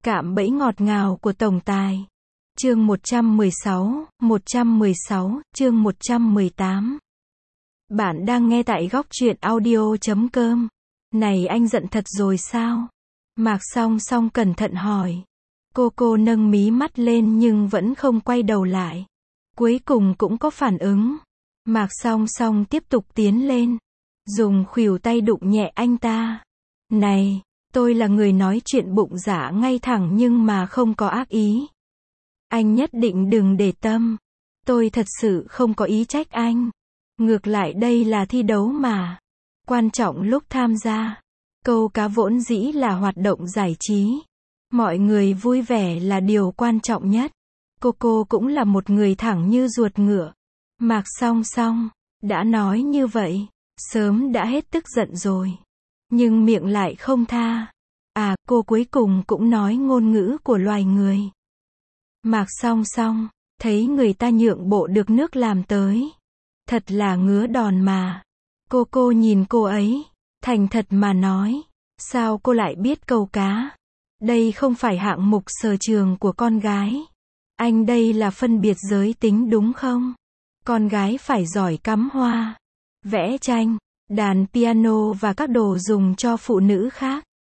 Cạm bẫy ngọt ngào của tổng tài. Chương 116, chương 118. Bạn đang nghe tại góc truyện audio.com. Này anh giận thật rồi sao? Mạc Song Song cẩn thận hỏi. Cô nâng mí mắt lên nhưng vẫn không quay đầu lại. Cuối cùng cũng có phản ứng. Mạc Song Song tiếp tục tiến lên. Dùng khuỷu tay đụng nhẹ anh ta. Này, tôi là người nói chuyện bụng dạ ngay thẳng nhưng mà không có ác ý. Anh nhất định đừng để tâm. Tôi thật sự không có ý trách anh. Ngược lại đây là thi đấu mà. Quan trọng lúc tham gia. Câu cá vốn dĩ là hoạt động giải trí. Mọi người vui vẻ là điều quan trọng nhất. Cô cũng là một người thẳng như ruột ngựa. Mạc Song Song đã nói như vậy, sớm đã hết tức giận rồi. Nhưng miệng lại không tha. À, cô cuối cùng cũng nói ngôn ngữ của loài người. Mạc Song Song thấy người ta nhượng bộ được nước làm tới. Thật là ngứa đòn mà. Cô nhìn cô ấy, thành thật mà nói. Sao cô lại biết câu cá? Đây không phải hạng mục sở trường của con gái. Anh đây là phân biệt giới tính đúng không? Con gái phải giỏi cắm hoa, vẽ tranh, đàn piano và các đồ dùng cho phụ nữ khác.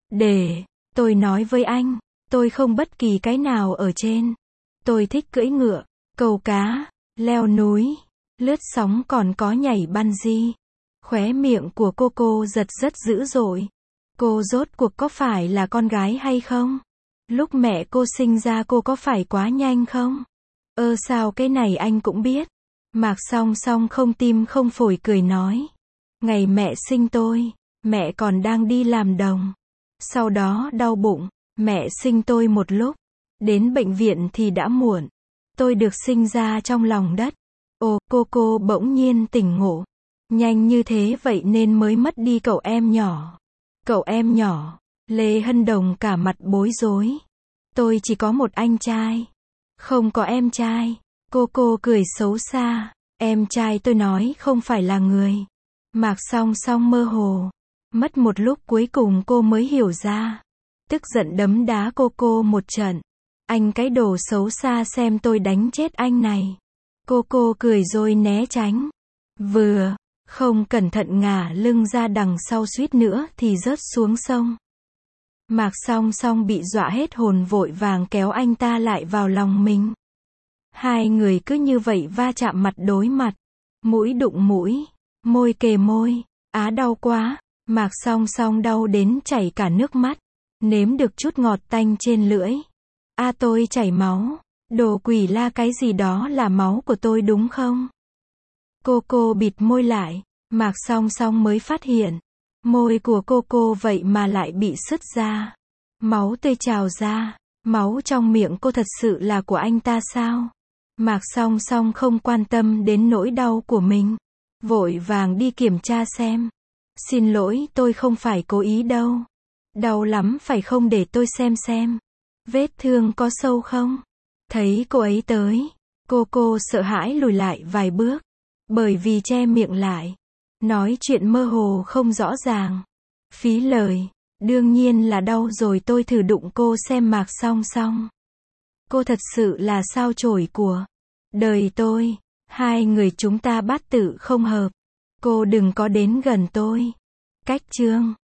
Tôi nói với anh, tôi không bất kỳ cái nào ở trên. Tôi thích cưỡi ngựa, câu cá, leo núi, lướt sóng còn có nhảy bungee. Khóe miệng của cô giật rất dữ dội. Cô rốt cuộc có phải là con gái hay không? Lúc mẹ cô sinh ra cô có phải quá nhanh không? Sao cái này anh cũng biết? Mạc Song Song không tim không phổi cười nói. Ngày mẹ sinh tôi, mẹ còn đang đi làm đồng. Sau đó đau bụng, mẹ sinh tôi một lúc. Đến bệnh viện thì đã muộn. Tôi được sinh ra trong lòng đất. Cô bỗng nhiên tỉnh ngộ. Nhanh như thế vậy nên mới mất đi cậu em nhỏ. Cậu em nhỏ. Lê Hân Đồng cả mặt bối rối. Tôi chỉ có một anh trai. Không có em trai. Cô cười xấu xa. Em trai tôi nói không phải là người. Mạc Song Song mơ hồ. Mất một lúc cuối cùng cô mới hiểu ra. Tức giận đấm đá cô một trận. Anh cái đồ xấu xa xem tôi đánh chết anh này. Cô cười rồi né tránh. Vừa không cẩn thận ngả lưng ra đằng sau suýt nữa thì rớt xuống sông. Mạc Song Song bị dọa hết hồn vội vàng kéo anh ta lại vào lòng mình. Hai người cứ như vậy va chạm mặt đối mặt. Mũi đụng mũi, môi kề môi. Á đau quá. Mạc Song Song đau đến chảy cả nước mắt. Nếm được chút ngọt tanh trên lưỡi. Tôi chảy máu. Đồ quỷ la cái gì đó là máu của tôi đúng không? Cô bịt môi lại. Mạc Song Song mới phát hiện. Môi của cô vậy mà lại bị sứt ra. Máu tươi trào ra. Máu trong miệng cô thật sự là của anh ta sao? Mạc Song Song không quan tâm đến nỗi đau của mình. Vội vàng đi kiểm tra xem. Xin lỗi, tôi không phải cố ý đâu. Đau lắm phải không, để tôi xem. Vết thương có sâu không? Thấy cô ấy tới. Cô sợ hãi lùi lại vài bước. Bởi vì che miệng lại. Nói chuyện mơ hồ không rõ ràng. Phí lời. Đương nhiên là đau rồi, tôi thử đụng cô xem. Mạc Song Song. Cô thật sự là sao chổi của đời tôi. Hai người chúng ta bát tự không hợp. Cô đừng có đến gần tôi. Cách chương